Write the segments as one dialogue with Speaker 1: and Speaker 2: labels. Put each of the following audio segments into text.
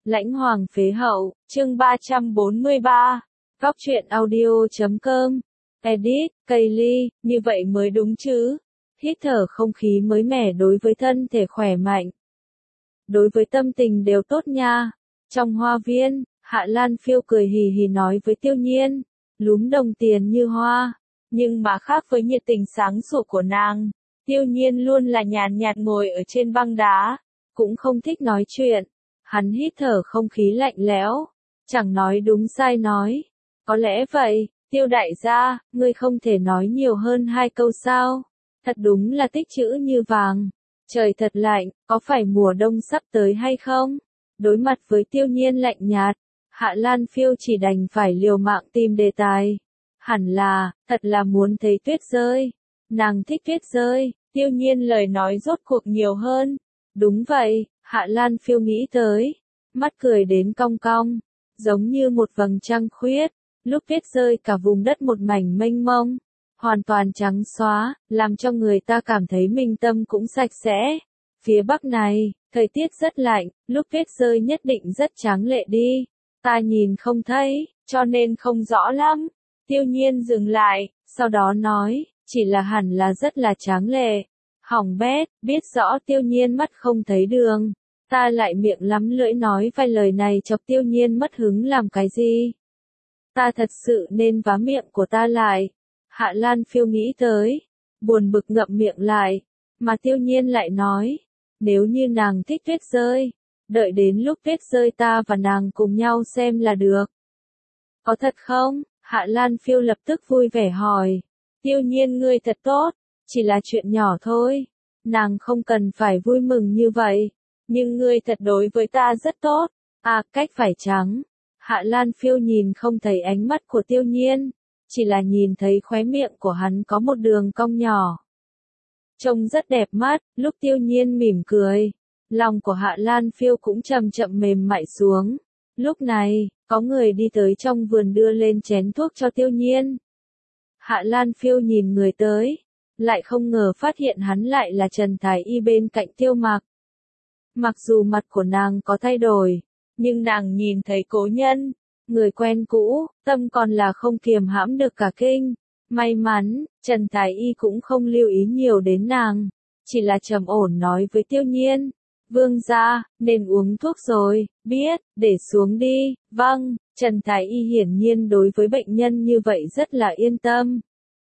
Speaker 1: Lãnh Hoàng phế hậu, chương 343. Góc truyện audio.com. Edit, Kaylee, như vậy mới đúng chứ. Hít thở không khí mới mẻ đối với thân thể khỏe mạnh. Đối với tâm tình đều tốt nha. Trong hoa viên, Hạ Lan Phiêu cười hì hì nói với Tiêu Nhiên, lúm đồng tiền như hoa. Nhưng mà khác với nhiệt tình sáng sủa của nàng, Tiêu Nhiên luôn là nhàn nhạt ngồi ở trên băng đá, cũng không thích nói chuyện. Hắn hít thở không khí lạnh lẽo, chẳng nói đúng sai nói. Có lẽ vậy, Tiêu đại gia, ngươi không thể nói nhiều hơn 2 câu sao? Thật đúng là tích chữ như vàng. Trời thật lạnh, có phải mùa đông sắp tới hay không? Đối mặt với Tiêu Nhiên lạnh nhạt, Hạ Lan Phiêu chỉ đành phải liều mạng tìm đề tài. Hẳn là, thật là muốn thấy tuyết rơi. Nàng thích tuyết rơi. Tiêu Nhiên lời nói rốt cuộc nhiều hơn. Đúng vậy, Hạ Lan Phiêu nghĩ tới. Mắt cười đến cong cong. Giống như một vầng trăng khuyết. Lúc tuyết rơi cả vùng đất một mảnh mênh mông. Hoàn toàn trắng xóa, làm cho người ta cảm thấy minh tâm cũng sạch sẽ. Phía Bắc này, thời tiết rất lạnh, lúc tuyết rơi nhất định rất tráng lệ đi. Ta nhìn không thấy, cho nên không rõ lắm. Tiêu Nhiên dừng lại, sau đó nói, chỉ là hẳn là rất là tráng lệ. Hỏng bét, biết rõ Tiêu Nhiên mắt không thấy đường. Ta lại miệng lắm lưỡi nói vài lời này chọc Tiêu Nhiên mất hứng làm cái gì? Ta thật sự nên vá miệng của ta lại. Hạ Lan Phiêu nghĩ tới, buồn bực ngậm miệng lại, mà Tiêu Nhiên lại nói, nếu như nàng thích tuyết rơi, đợi đến lúc tuyết rơi ta và nàng cùng nhau xem là được. Có thật không? Hạ Lan Phiêu lập tức vui vẻ hỏi. Tiêu Nhiên ngươi thật tốt, chỉ là chuyện nhỏ thôi, nàng không cần phải vui mừng như vậy, nhưng ngươi thật đối với ta rất tốt. À, cách phải trắng. Hạ Lan Phiêu nhìn không thấy ánh mắt của Tiêu Nhiên, chỉ là nhìn thấy khóe miệng của hắn có một đường cong nhỏ. Trông rất đẹp mắt, lúc Tiêu Nhiên mỉm cười, lòng của Hạ Lan Phiêu cũng chậm chậm mềm mại xuống. Lúc này, có người đi tới trong vườn đưa lên chén thuốc cho Tiêu Nhiên. Hạ Lan Phiêu nhìn người tới, lại không ngờ phát hiện hắn lại là Trần Thái Y bên cạnh Tiêu Mặc. Mặc dù mặt của nàng có thay đổi, nhưng nàng nhìn thấy cố nhân, người quen cũ, tâm còn là không kiềm hãm được cả kinh. May mắn, Trần Thái Y cũng không lưu ý nhiều đến nàng, chỉ là trầm ổn nói với Tiêu Nhiên, vương gia, nên uống thuốc rồi, biết, để xuống đi. Vâng, Trần Thái Y hiển nhiên đối với bệnh nhân như vậy rất là yên tâm.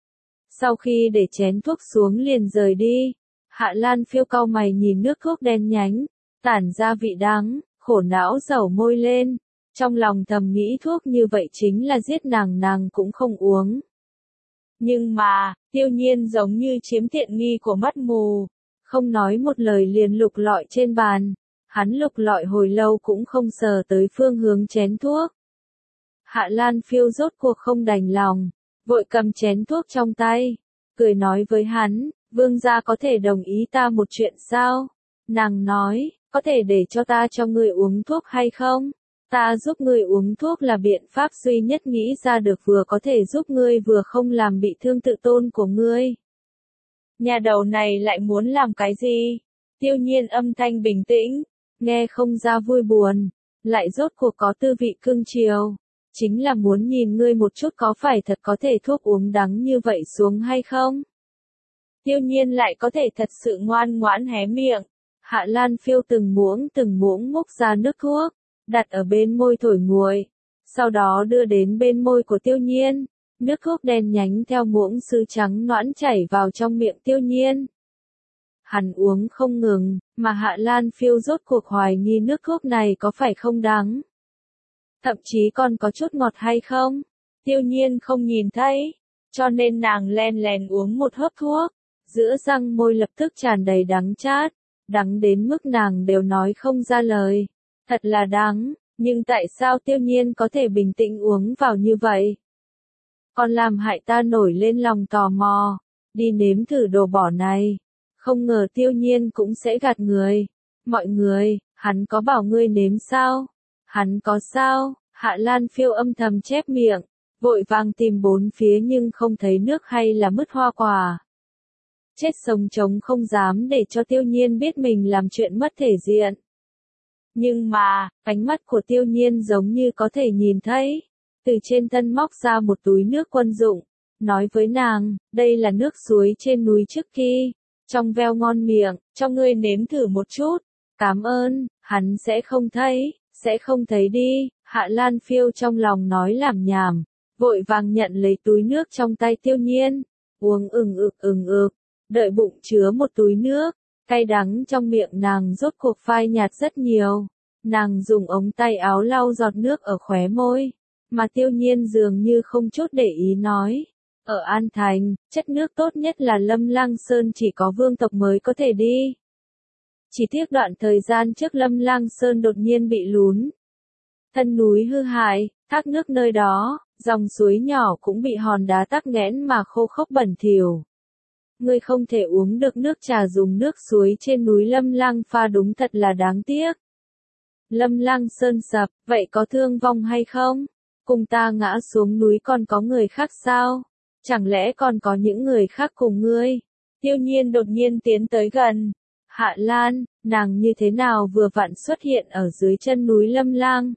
Speaker 1: Sau khi để chén thuốc xuống liền rời đi, Hạ Lan Phiêu cau mày nhìn nước thuốc đen nhánh, tản ra vị đắng, khổ não dẩu môi lên, trong lòng thầm nghĩ thuốc như vậy chính là giết nàng cũng không uống. Nhưng mà, Tiêu Nhiên giống như chiếm tiện nghi của mắt mù, không nói một lời liền lục lọi trên bàn, hắn lục lọi hồi lâu cũng không sờ tới phương hướng chén thuốc. Hạ Lan Phiêu rốt cuộc không đành lòng, vội cầm chén thuốc trong tay, cười nói với hắn, vương gia có thể đồng ý ta một chuyện sao? Nàng nói, có thể để cho ta cho ngươi uống thuốc hay không? Ta giúp ngươi uống thuốc là biện pháp duy nhất nghĩ ra được vừa có thể giúp ngươi vừa không làm bị thương tự tôn của ngươi. Nhà đầu này lại muốn làm cái gì? Tiêu Nhiên âm thanh bình tĩnh, nghe không ra vui buồn, lại rốt cuộc có tư vị cưng chiều. Chính là muốn nhìn ngươi một chút có phải thật có thể thuốc uống đắng như vậy xuống hay không? Tiêu Nhiên lại có thể thật sự ngoan ngoãn hé miệng. Hạ Lan Phiêu từng muỗng múc ra nước thuốc, đặt ở bên môi thổi nguội, sau đó đưa đến bên môi của Tiêu Nhiên. Nước thuốc đen nhánh theo muỗng sứ trắng nõn chảy vào trong miệng Tiêu Nhiên. Hắn uống không ngừng, mà Hạ Lan Phiêu rốt cuộc hoài nghi nước thuốc này có phải không đắng. Thậm chí còn có chút ngọt hay không? Tiêu Nhiên không nhìn thấy, cho nên nàng len lén uống một hớp thuốc, giữa răng môi lập tức tràn đầy đắng chát, đắng đến mức nàng đều nói không ra lời. Thật là đắng, nhưng tại sao Tiêu Nhiên có thể bình tĩnh uống vào như vậy? Còn làm hại ta nổi lên lòng tò mò, đi nếm thử đồ bỏ này. Không ngờ Tiêu Nhiên cũng sẽ gạt người. Mọi người, hắn có bảo ngươi nếm sao? Hắn có sao? Hạ Lan Phiêu âm thầm chép miệng, vội vàng tìm bốn phía nhưng không thấy nước hay là mứt hoa quả. Chết sống trống không dám để cho Tiêu Nhiên biết mình làm chuyện mất thể diện. Nhưng mà, ánh mắt của Tiêu Nhiên giống như có thể nhìn thấy. Từ trên thân móc ra một túi nước quân dụng. Nói với nàng, đây là nước suối trên núi trước kia. Trong veo ngon miệng, cho ngươi nếm thử một chút. Cảm ơn, hắn sẽ không thấy đi. Hạ Lan Phiêu trong lòng nói làm nhảm. Vội vàng nhận lấy túi nước trong tay Tiêu Nhiên. Uống ừng ực. Đợi bụng chứa một túi nước. Cay đắng trong miệng nàng rốt cuộc phai nhạt rất nhiều. Nàng dùng ống tay áo lau giọt nước ở khóe môi. Mà Tiêu Nhiên dường như không chút để ý nói. Ở An Thành, chất nước tốt nhất là Lâm Lang Sơn chỉ có vương tộc mới có thể đi. Chỉ tiếc đoạn thời gian trước Lâm Lang Sơn đột nhiên bị lún. Thân núi hư hại, thác nước nơi đó, dòng suối nhỏ cũng bị hòn đá tắc nghẽn mà khô khốc bẩn thỉu. Ngươi không thể uống được nước trà dùng nước suối trên núi Lâm Lang pha đúng thật là đáng tiếc. Lâm Lang Sơn sập, vậy có thương vong hay không? Cùng ta ngã xuống núi còn có người khác sao? Chẳng lẽ còn có những người khác cùng ngươi? Tiêu Nhiên đột nhiên tiến tới gần. Hạ Lan, nàng như thế nào vừa vặn xuất hiện ở dưới chân núi Lâm Lang?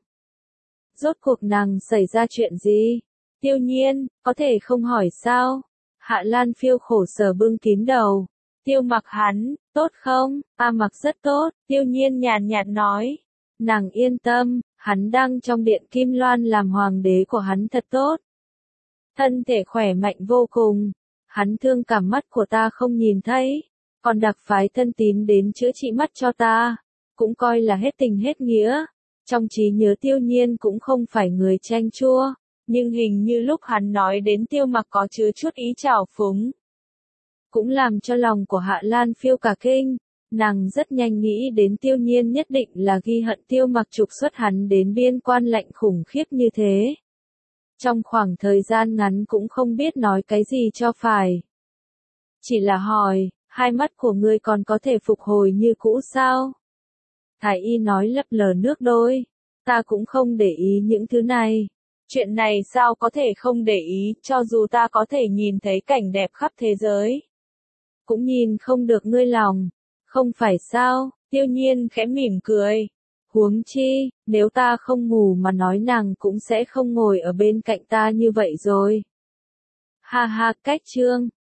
Speaker 1: Rốt cuộc nàng xảy ra chuyện gì? Tiêu Nhiên, có thể không hỏi sao? Hạ Lan Phiêu khổ sở bưng kín đầu. Tiêu Mặc hắn, tốt không? Ta mặc rất tốt, Tiêu Nhiên nhàn nhạt nói. Nàng yên tâm, hắn đang trong điện Kim Loan làm hoàng đế của hắn thật tốt. Thân thể khỏe mạnh vô cùng. Hắn thương cảm mắt của ta không nhìn thấy. Còn đặc phái thân tín đến chữa trị mắt cho ta. Cũng coi là hết tình hết nghĩa. Trong trí nhớ Tiêu Nhiên cũng không phải người chanh chua. Nhưng hình như lúc hắn nói đến Tiêu Mặc có chứa chút ý trào phúng. Cũng làm cho lòng của Hạ Lan Phiêu cả kinh. Nàng rất nhanh nghĩ đến Tiêu Nhiên nhất định là ghi hận Tiêu Mặc trục xuất hắn đến biên quan lạnh khủng khiếp như thế. Trong khoảng thời gian ngắn cũng không biết nói cái gì cho phải. Chỉ là hỏi, hai mắt của ngươi còn có thể phục hồi như cũ sao? Thái y nói lấp lờ nước đôi. Ta cũng không để ý những thứ này. Chuyện này sao có thể không để ý, cho dù ta có thể nhìn thấy cảnh đẹp khắp thế giới. Cũng nhìn không được ngươi lòng. Không phải sao? Tiêu Nhiên khẽ mỉm cười. Huống chi, nếu ta không ngủ mà nói nàng cũng sẽ không ngồi ở bên cạnh ta như vậy rồi. Ha ha, cách chương.